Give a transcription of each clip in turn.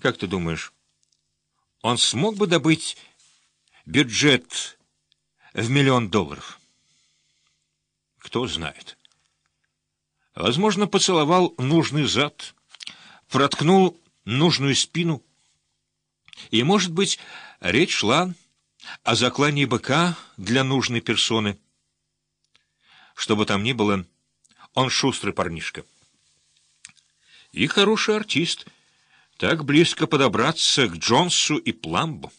Как ты думаешь, он смог бы добыть бюджет в $1 миллион? Кто знает. Возможно, поцеловал нужный зад, проткнул нужную спину. И, может быть, речь шла о заклании быка для нужной персоны. Что бы там ни было, он шустрый парнишка. И хороший артист. Так близко подобраться к Джонсу и Пламбу.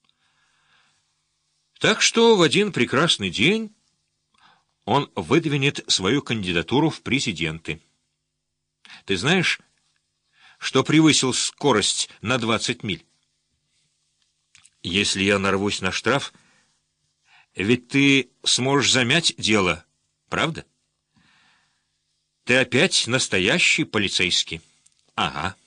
Так что в один прекрасный день он выдвинет свою кандидатуру в президенты. Ты знаешь, что превысил скорость на 20 миль? Если я нарвусь на штраф, ведь ты сможешь замять дело, правда? Ты опять настоящий полицейский. Ага.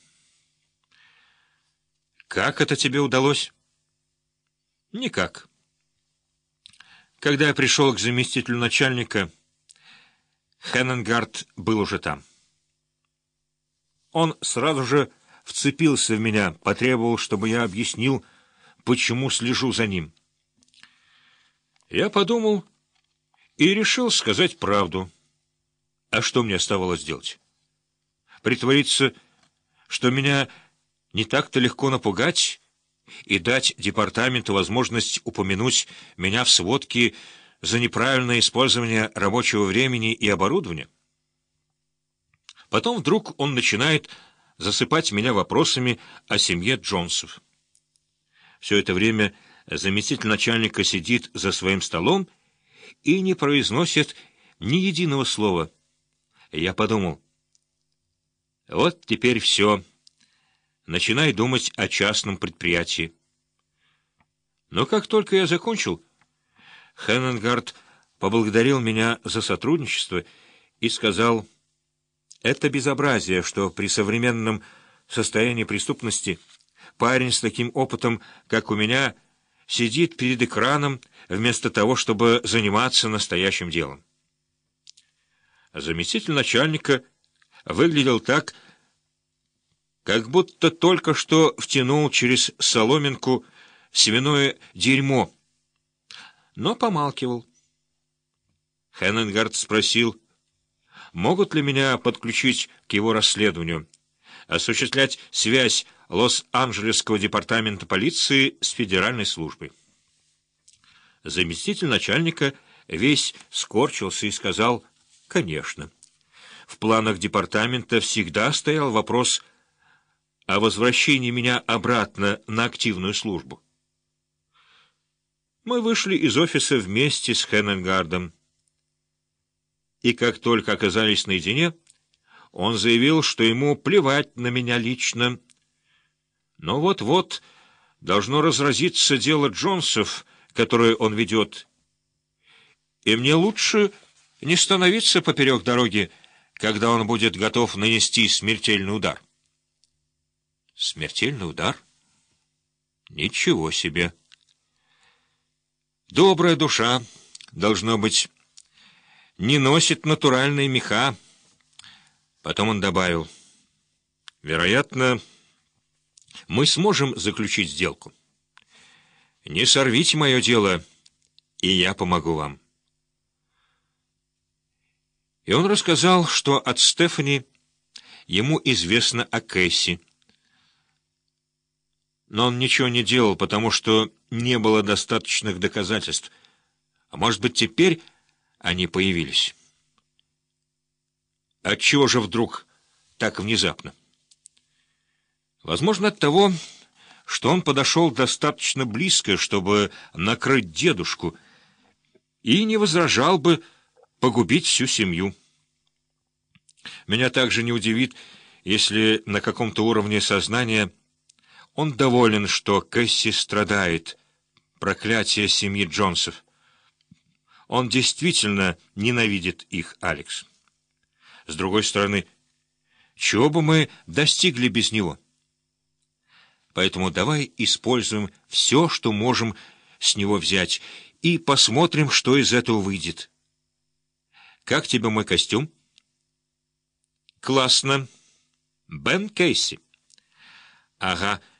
Как это тебе удалось? Никак. Когда я пришел к заместителю начальника, Хенненгард был уже там. Он сразу же вцепился в меня, потребовал, чтобы я объяснил, почему слежу за ним. Я подумал и решил сказать правду. А что мне оставалось делать? Притвориться, что меня не так-то легко напугать, и дать департаменту возможность упомянуть меня в сводке за неправильное использование рабочего времени и оборудования? Потом вдруг он начинает засыпать меня вопросами о семье Джонсов. Все это время заместитель начальника сидит за своим столом и не произносит ни единого слова. Я подумал, вот теперь все. Начинай думать о частном предприятии. Но как только я закончил, Хенненгард поблагодарил меня за сотрудничество и сказал, это безобразие, что при современном состоянии преступности парень с таким опытом, как у меня, сидит перед экраном вместо того, чтобы заниматься настоящим делом. Заместитель начальника выглядел так, как будто только что втянул через соломинку свиное дерьмо, но помалкивал. Хенненгард спросил, могут ли меня подключить к его расследованию, осуществлять связь Лос-Анджелесского департамента полиции с федеральной службой. Заместитель начальника весь скорчился и сказал, конечно. В планах департамента всегда стоял вопрос о возвращении меня обратно на активную службу. Мы вышли из офиса вместе с Хенненгардом. И как только оказались наедине, он заявил, что ему плевать на меня лично. Но вот-вот должно разразиться дело Джонсов, которое он ведет. И мне лучше не становиться поперек дороги, когда он будет готов нанести смертельный удар. Смертельный удар? Ничего себе! Добрая душа, должно быть, не носит натуральные меха. Потом он добавил, вероятно, мы сможем заключить сделку. Не сорвите мое дело, и я помогу вам. И он рассказал, что от Стефани ему известно о Кэсси. Но он ничего не делал, потому что не было достаточных доказательств. А может быть, теперь они появились. Отчего же вдруг так внезапно? Возможно, от того, что он подошел достаточно близко, чтобы накрыть дедушку, и не возражал бы погубить всю семью. Меня также не удивит, если на каком-то уровне сознания он доволен, что Кэсси страдает, проклятие семьи Джонсов. Он действительно ненавидит их, Алекс. С другой стороны, чего бы мы достигли без него? Поэтому давай используем все, что можем с него взять, и посмотрим, что из этого выйдет. Как тебе мой костюм? Классно. Бен Кейси. Ага,